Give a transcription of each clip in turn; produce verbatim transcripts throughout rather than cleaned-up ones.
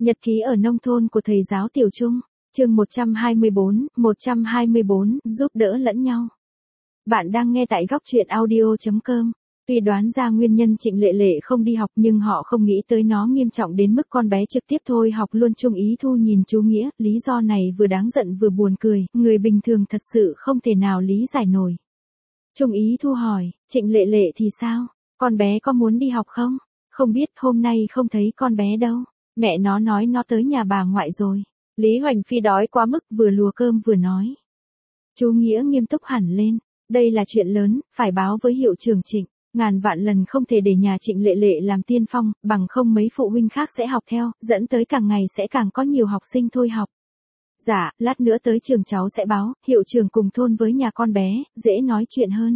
Nhật ký ở nông thôn của thầy giáo Tiểu Trung, chương một trăm hai mươi bốn, một trăm hai mươi bốn, giúp đỡ lẫn nhau. Bạn đang nghe tại góc truyện audio chấm com. Tuy đoán ra nguyên nhân Trịnh Lệ Lệ không đi học nhưng họ không nghĩ tới nó nghiêm trọng đến mức con bé trực tiếp thôi học luôn. Trung Ý Thu nhìn chú Nghĩa, lý do này vừa đáng giận vừa buồn cười, người bình thường thật sự không thể nào lý giải nổi. Trung Ý Thu hỏi, Trịnh Lệ Lệ thì sao? Con bé có muốn đi học không? Không biết, hôm nay không thấy con bé đâu. Mẹ nó nói nó tới nhà bà ngoại rồi. Lý Hoành Phi đói quá mức vừa lùa cơm vừa nói. Chú Nghĩa nghiêm túc hẳn lên. Đây là chuyện lớn, phải báo với hiệu trưởng Trịnh. Ngàn vạn lần không thể để nhà Trịnh Lệ Lệ làm tiên phong, bằng không mấy phụ huynh khác sẽ học theo, dẫn tới càng ngày sẽ càng có nhiều học sinh thôi học. Dạ, lát nữa tới trường cháu sẽ báo, hiệu trưởng cùng thôn với nhà con bé, dễ nói chuyện hơn.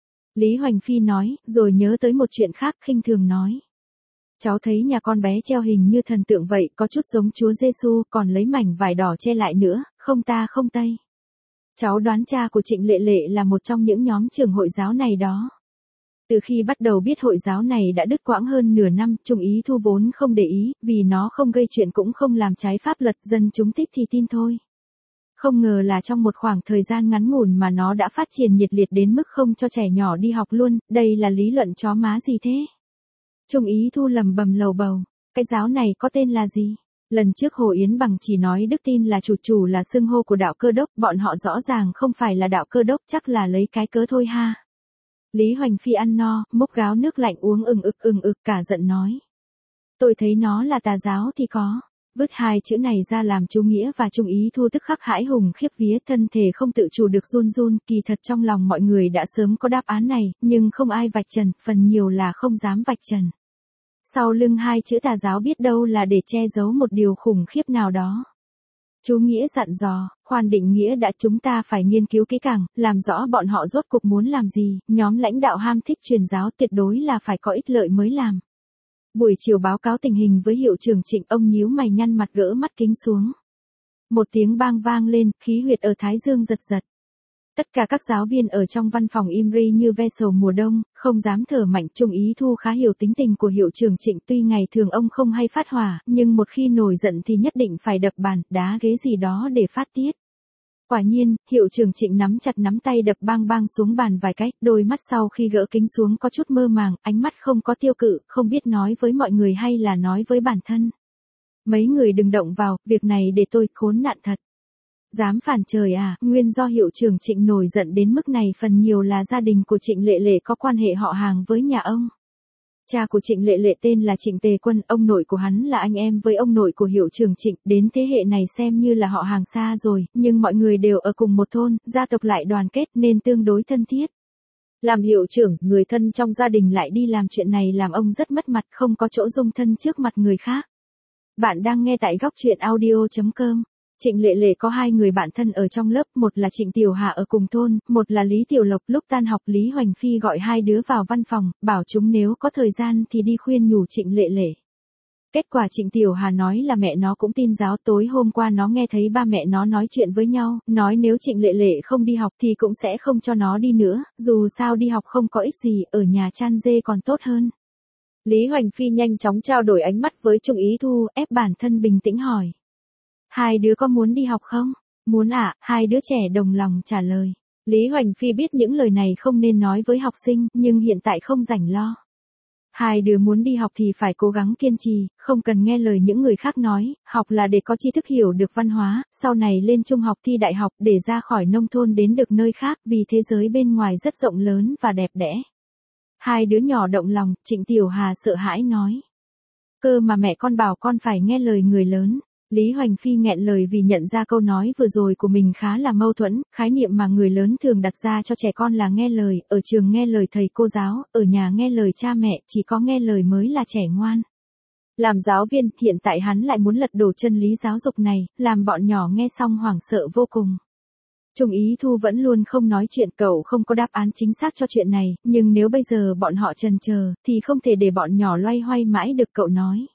Lý Hoành Phi nói, rồi nhớ tới một chuyện khác khinh thường nói. Cháu thấy nhà con bé treo hình như thần tượng vậy, có chút giống Chúa Giêsu, còn lấy mảnh vải đỏ che lại nữa, không ta không tây. Cháu đoán cha của Trịnh Lệ Lệ là một trong những nhóm trưởng hội giáo này đó. Từ khi bắt đầu biết hội giáo này đã đứt quãng hơn nửa năm, Trung Ý Thu vốn không để ý, vì nó không gây chuyện cũng không làm trái pháp luật, dân chúng thích thì tin thôi. Không ngờ là trong một khoảng thời gian ngắn ngủn mà nó đã phát triển nhiệt liệt đến mức không cho trẻ nhỏ đi học luôn, đây là lý luận chó má gì thế? Trung Ý Thu lầm bầm lầu bầu, cái giáo này có tên là gì? Lần trước Hồ Yến Bằng chỉ nói Đức Tin là chủ chủ là xưng hô của đạo Cơ Đốc, bọn họ rõ ràng không phải là đạo Cơ Đốc, chắc là lấy cái cớ thôi ha. Lý Hoành Phi ăn no, múc gáo nước lạnh uống ừng ực ừng ực cả giận nói. Tôi thấy nó là tà giáo thì có. Vứt hai chữ này ra làm chú Nghĩa và Trung Ý Thu tức khắc hãi hùng khiếp vía, thân thể không tự chủ được run run. Kỳ thật trong lòng mọi người đã sớm có đáp án này, nhưng không ai vạch trần, phần nhiều là không dám vạch trần. Sau lưng hai chữ tà giáo biết đâu là để che giấu một điều khủng khiếp nào đó. Chú Nghĩa dặn dò, khoan định nghĩa đã, chúng ta phải nghiên cứu kỹ càng, làm rõ bọn họ rốt cuộc muốn làm gì, nhóm lãnh đạo ham thích truyền giáo tuyệt đối là phải có ích lợi mới làm. Buổi chiều báo cáo tình hình với hiệu trưởng Trịnh, ông nhíu mày nhăn mặt gỡ mắt kính xuống. Một tiếng bang vang lên, khí huyệt ở thái dương giật giật. Tất cả các giáo viên ở trong văn phòng im ri như ve sầu mùa đông, không dám thở mạnh. Trung Ý Thu khá hiểu tính tình của hiệu trưởng Trịnh, tuy ngày thường ông không hay phát hỏa, nhưng một khi nổi giận thì nhất định phải đập bàn, đá ghế gì đó để phát tiết. Quả nhiên, hiệu trưởng Trịnh nắm chặt nắm tay đập bang bang xuống bàn vài cái, đôi mắt sau khi gỡ kính xuống có chút mơ màng, ánh mắt không có tiêu cự, không biết nói với mọi người hay là nói với bản thân. Mấy người đừng động vào, việc này để tôi, khốn nạn thật. Dám phản trời à, nguyên do hiệu trưởng Trịnh nổi giận đến mức này phần nhiều là gia đình của Trịnh Lệ Lệ có quan hệ họ hàng với nhà ông. Cha của Trịnh Lệ Lệ tên là Trịnh Tề Quân, ông nội của hắn là anh em với ông nội của hiệu trưởng Trịnh, đến thế hệ này xem như là họ hàng xa rồi, nhưng mọi người đều ở cùng một thôn, gia tộc lại đoàn kết nên tương đối thân thiết. Làm hiệu trưởng, người thân trong gia đình lại đi làm chuyện này làm ông rất mất mặt, không có chỗ dung thân trước mặt người khác. Bạn đang nghe tại góc truyện audio chấm com. Trịnh Lệ Lệ có hai người bạn thân ở trong lớp, một là Trịnh Tiểu Hà ở cùng thôn, một là Lý Tiểu Lộc. Lúc tan học Lý Hoành Phi gọi hai đứa vào văn phòng, bảo chúng nếu có thời gian thì đi khuyên nhủ Trịnh Lệ Lệ. Kết quả Trịnh Tiểu Hà nói là mẹ nó cũng tin giáo, tối hôm qua nó nghe thấy ba mẹ nó nói chuyện với nhau, nói nếu Trịnh Lệ Lệ không đi học thì cũng sẽ không cho nó đi nữa, dù sao đi học không có ích gì, ở nhà chăn dê còn tốt hơn. Lý Hoành Phi nhanh chóng trao đổi ánh mắt với Trung Ý Thu, ép bản thân bình tĩnh hỏi. Hai đứa có muốn đi học không? Muốn ạ, à, hai đứa trẻ đồng lòng trả lời. Lý Hoành Phi biết những lời này không nên nói với học sinh, nhưng hiện tại không rảnh lo. Hai đứa muốn đi học thì phải cố gắng kiên trì, không cần nghe lời những người khác nói, học là để có tri thức hiểu được văn hóa, sau này lên trung học thi đại học để ra khỏi nông thôn đến được nơi khác, vì thế giới bên ngoài rất rộng lớn và đẹp đẽ. Hai đứa nhỏ động lòng, Trịnh Tiểu Hà sợ hãi nói. Cơ mà mẹ con bảo con phải nghe lời người lớn. Lý Hoành Phi nghẹn lời vì nhận ra câu nói vừa rồi của mình khá là mâu thuẫn, khái niệm mà người lớn thường đặt ra cho trẻ con là nghe lời, ở trường nghe lời thầy cô giáo, ở nhà nghe lời cha mẹ, chỉ có nghe lời mới là trẻ ngoan. Làm giáo viên, hiện tại hắn lại muốn lật đổ chân lý giáo dục này, làm bọn nhỏ nghe xong hoảng sợ vô cùng. Trung Ý Thu vẫn luôn không nói chuyện, cậu không có đáp án chính xác cho chuyện này, nhưng nếu bây giờ bọn họ chần chờ, thì không thể để bọn nhỏ loay hoay mãi được, cậu nói.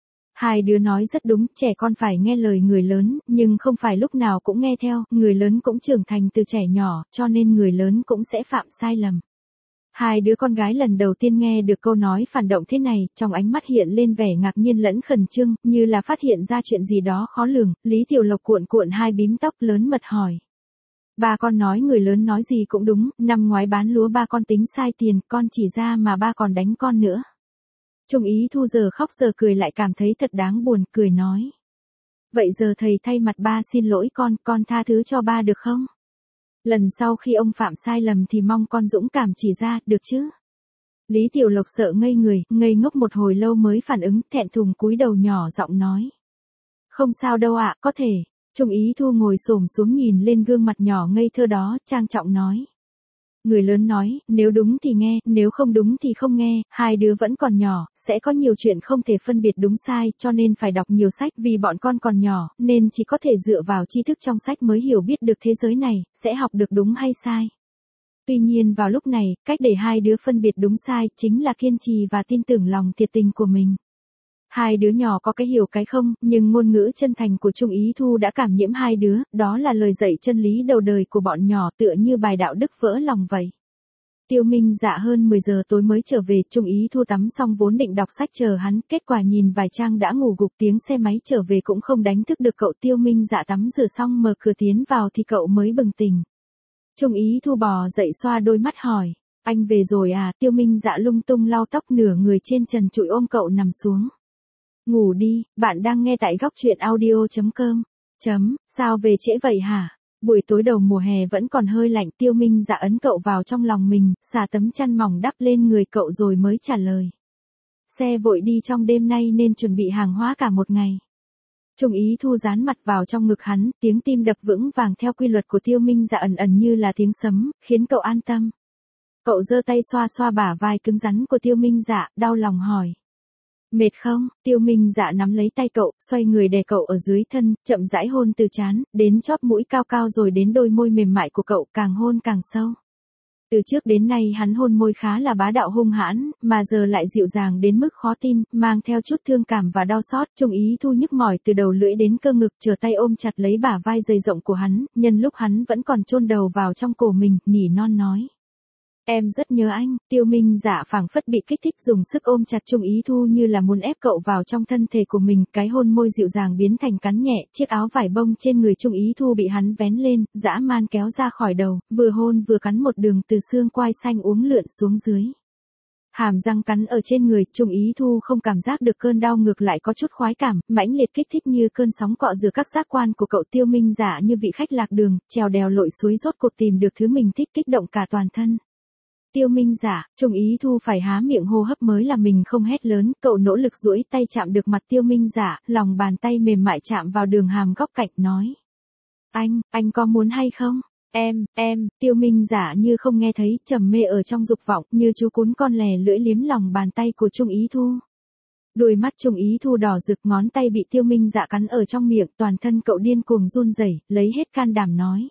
Hai đứa nói rất đúng, trẻ con phải nghe lời người lớn, nhưng không phải lúc nào cũng nghe theo, người lớn cũng trưởng thành từ trẻ nhỏ, cho nên người lớn cũng sẽ phạm sai lầm. Hai đứa con gái lần đầu tiên nghe được câu nói phản động thế này, trong ánh mắt hiện lên vẻ ngạc nhiên lẫn khẩn trương, như là phát hiện ra chuyện gì đó khó lường. Lý Tiểu Lộc cuộn cuộn hai bím tóc lớn mật hỏi. Ba con nói người lớn nói gì cũng đúng, năm ngoái bán lúa ba con tính sai tiền, con chỉ ra mà ba còn đánh con nữa. Trung Ý Thu giờ khóc giờ cười lại cảm thấy thật đáng buồn, cười nói. Vậy giờ thầy thay mặt ba xin lỗi con, con tha thứ cho ba được không? Lần sau khi ông phạm sai lầm thì mong con dũng cảm chỉ ra, được chứ? Lý Tiểu Lộc sợ ngây người, ngây ngốc một hồi lâu mới phản ứng, thẹn thùng cúi đầu nhỏ giọng nói. Không sao đâu ạ, có thể. Trung Ý Thu ngồi xổm xuống nhìn lên gương mặt nhỏ ngây thơ đó, trang trọng nói. Người lớn nói, nếu đúng thì nghe, nếu không đúng thì không nghe, hai đứa vẫn còn nhỏ, sẽ có nhiều chuyện không thể phân biệt đúng sai, cho nên phải đọc nhiều sách, vì bọn con còn nhỏ, nên chỉ có thể dựa vào tri thức trong sách mới hiểu biết được thế giới này, sẽ học được đúng hay sai. Tuy nhiên vào lúc này, cách để hai đứa phân biệt đúng sai, chính là kiên trì và tin tưởng lòng thiệt tình của mình. Hai đứa nhỏ có cái hiểu cái không, nhưng ngôn ngữ chân thành của Trung Ý Thu đã cảm nhiễm hai đứa, đó là lời dạy chân lý đầu đời của bọn nhỏ tựa như bài đạo đức vỡ lòng vậy. Tiêu Minh Dạ hơn mười giờ tối mới trở về, Trung Ý Thu tắm xong vốn định đọc sách chờ hắn, kết quả nhìn vài trang đã ngủ gục, tiếng xe máy trở về cũng không đánh thức được cậu. Tiêu Minh Dạ tắm rửa xong mở cửa tiến vào thì cậu mới bừng tỉnh. Trung Ý Thu bò dậy xoa đôi mắt hỏi, anh về rồi à? Tiêu Minh Dạ lung tung lau tóc, nửa người trên trần trụi ôm cậu nằm xuống. Ngủ đi, bạn đang nghe tại góc truyện audio chấm com. Chấm, sao về trễ vậy hả? Buổi tối đầu mùa hè vẫn còn hơi lạnh. Tiêu Minh Dạ ấn cậu vào trong lòng mình, xả tấm chăn mỏng đắp lên người cậu rồi mới trả lời. Xe vội đi trong đêm nay nên chuẩn bị hàng hóa cả một ngày. Trung Ý Thu dán mặt vào trong ngực hắn, tiếng tim đập vững vàng theo quy luật của Tiêu Minh Dạ ẩn ẩn như là tiếng sấm, khiến cậu an tâm. Cậu giơ tay xoa xoa bả vai cứng rắn của Tiêu Minh Dạ, đau lòng hỏi. Mệt không? Tiêu Minh Dạ nắm lấy tay cậu, xoay người đè cậu ở dưới thân, chậm rãi hôn từ trán, đến chóp mũi cao cao rồi đến đôi môi mềm mại của cậu, càng hôn càng sâu. Từ trước đến nay hắn hôn môi khá là bá đạo hung hãn, mà giờ lại dịu dàng đến mức khó tin, mang theo chút thương cảm và đau xót. Trung Ý Thu nhức mỏi từ đầu lưỡi đến cơ ngực, trở tay ôm chặt lấy bả vai dày rộng của hắn, nhân lúc hắn vẫn còn chôn đầu vào trong cổ mình, nỉ non nói. Em rất nhớ anh. Tiêu Minh Dạ phảng phất bị kích thích dùng sức ôm chặt Trung Ý Thu như là muốn ép cậu vào trong thân thể của mình, cái hôn môi dịu dàng biến thành cắn nhẹ, chiếc áo vải bông trên người Trung Ý Thu bị hắn vén lên, dã man kéo ra khỏi đầu, vừa hôn vừa cắn một đường từ xương quai xanh uốn lượn xuống dưới. Hàm răng cắn ở trên người, Trung Ý Thu không cảm giác được cơn đau, ngược lại có chút khoái cảm, mãnh liệt kích thích như cơn sóng cọ rửa các giác quan của cậu. Tiêu Minh Dạ như vị khách lạc đường, trèo đèo lội suối rốt cuộc tìm được thứ mình thích, kích động cả toàn thân. Tiêu Minh Dạ, Trung Ý Thu phải há miệng hô hấp mới là mình không hét lớn, cậu nỗ lực duỗi tay chạm được mặt Tiêu Minh Dạ, lòng bàn tay mềm mại chạm vào đường hàm góc cạnh, nói. Anh, anh có muốn hay không? Em, em, Tiêu Minh Dạ như không nghe thấy, trầm mê ở trong dục vọng, như chú cún con lè lưỡi liếm lòng bàn tay của Trung Ý Thu. Đôi mắt Trung Ý Thu đỏ rực, ngón tay bị Tiêu Minh Dạ cắn ở trong miệng, toàn thân cậu điên cuồng run rẩy, lấy hết can đảm nói.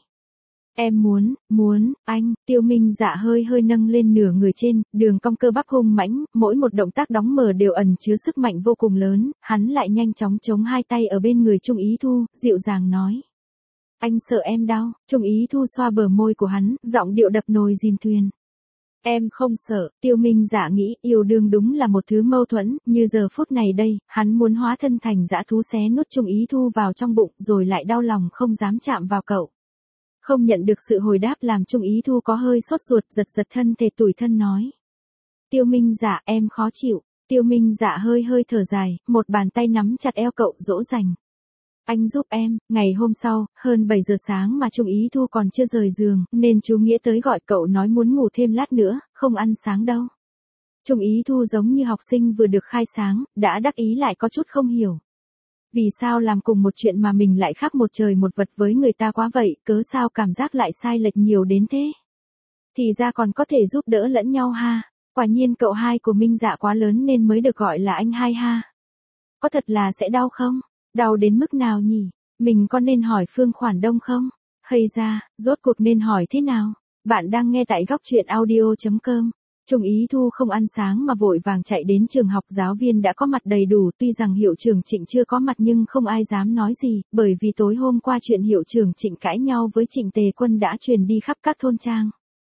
Em muốn, muốn, anh. Tiêu Minh Dạ hơi hơi nâng lên nửa người trên, đường cong cơ bắp hung mãnh, mỗi một động tác đóng mở đều ẩn chứa sức mạnh vô cùng lớn, hắn lại nhanh chóng chống hai tay ở bên người Trung Ý Thu, dịu dàng nói. Anh sợ em đau. Trung Ý Thu xoa bờ môi của hắn, giọng điệu đập nồi dìm thuyền. Em không sợ. Tiêu Minh Dạ nghĩ yêu đương đúng là một thứ mâu thuẫn, như giờ phút này đây, hắn muốn hóa thân thành dã thú xé nuốt Trung Ý Thu vào trong bụng, rồi lại đau lòng không dám chạm vào cậu. Không nhận được sự hồi đáp làm Trung Ý Thu có hơi sốt ruột, giật giật thân thể tủi thân nói. Tiêu Minh Dạ, em khó chịu. Tiêu Minh Dạ hơi hơi thở dài, một bàn tay nắm chặt eo cậu dỗ dành. Anh giúp em. Ngày hôm sau, hơn bảy giờ sáng mà Trung Ý Thu còn chưa rời giường, nên chú Nghĩa tới gọi cậu nói muốn ngủ thêm lát nữa, không ăn sáng đâu. Trung Ý Thu giống như học sinh vừa được khai sáng, đã đắc ý lại có chút không hiểu. Vì sao làm cùng một chuyện mà mình lại khác một trời một vật với người ta quá vậy, cớ sao cảm giác lại sai lệch nhiều đến thế? Thì ra còn có thể giúp đỡ lẫn nhau ha. Quả nhiên cậu hai của Minh Dạ quá lớn nên mới được gọi là anh hai ha. Có thật là sẽ đau không? Đau đến mức nào nhỉ? Mình có nên hỏi Phương Khoản Đông không? Hay ra, rốt cuộc nên hỏi thế nào? Bạn đang nghe tại góc truyện audio chấm com. Trung Ý Thu không ăn sáng mà vội vàng chạy đến trường học, giáo viên đã có mặt đầy đủ, tuy rằng hiệu trưởng Trịnh chưa có mặt nhưng không ai dám nói gì, bởi vì tối hôm qua chuyện hiệu trưởng Trịnh cãi nhau với Trịnh Tề Quân đã truyền đi khắp các thôn trang.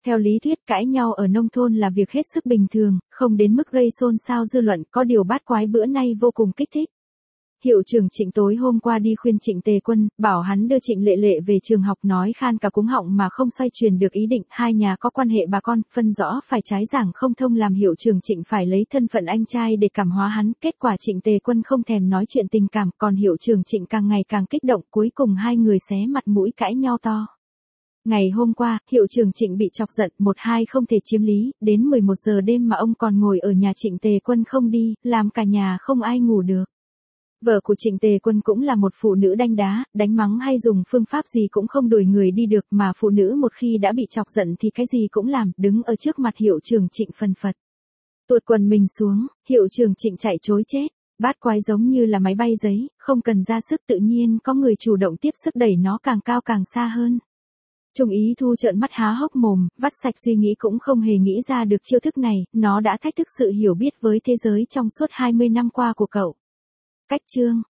Theo lý thuyết cãi nhau ở nông thôn là việc hết sức bình thường, không đến mức gây xôn xao dư luận, có điều bát quái bữa nay vô cùng kích thích. Hiệu trưởng Trịnh tối hôm qua đi khuyên Trịnh Tề Quân, bảo hắn đưa Trịnh Lệ Lệ về trường học, nói khan cả cúng họng mà không xoay truyền được ý định, hai nhà có quan hệ bà con, phân rõ phải trái giảng không thông, làm hiệu trưởng Trịnh phải lấy thân phận anh trai để cảm hóa hắn, kết quả Trịnh Tề Quân không thèm nói chuyện tình cảm, còn hiệu trưởng Trịnh càng ngày càng kích động, cuối cùng hai người xé mặt mũi cãi nhau to. Ngày hôm qua, hiệu trưởng Trịnh bị chọc giận, một hai không thể chiếm lý, đến mười một giờ đêm mà ông còn ngồi ở nhà Trịnh Tề Quân không đi, làm cả nhà không ai ngủ được. Vợ của Trịnh Tề Quân cũng là một phụ nữ đanh đá, đánh mắng hay dùng phương pháp gì cũng không đuổi người đi được, mà phụ nữ một khi đã bị chọc giận thì cái gì cũng làm, đứng ở trước mặt hiệu trưởng Trịnh phần phật. Tuột quần mình xuống, hiệu trưởng Trịnh chạy trối chết, bát quái giống như là máy bay giấy, không cần ra sức, tự nhiên có người chủ động tiếp sức đẩy nó càng cao càng xa hơn. Trung Ý Thu trợn mắt há hốc mồm, vắt sạch suy nghĩ cũng không hề nghĩ ra được chiêu thức này, nó đã thách thức sự hiểu biết với thế giới trong suốt hai mươi năm qua của cậu. Cách chương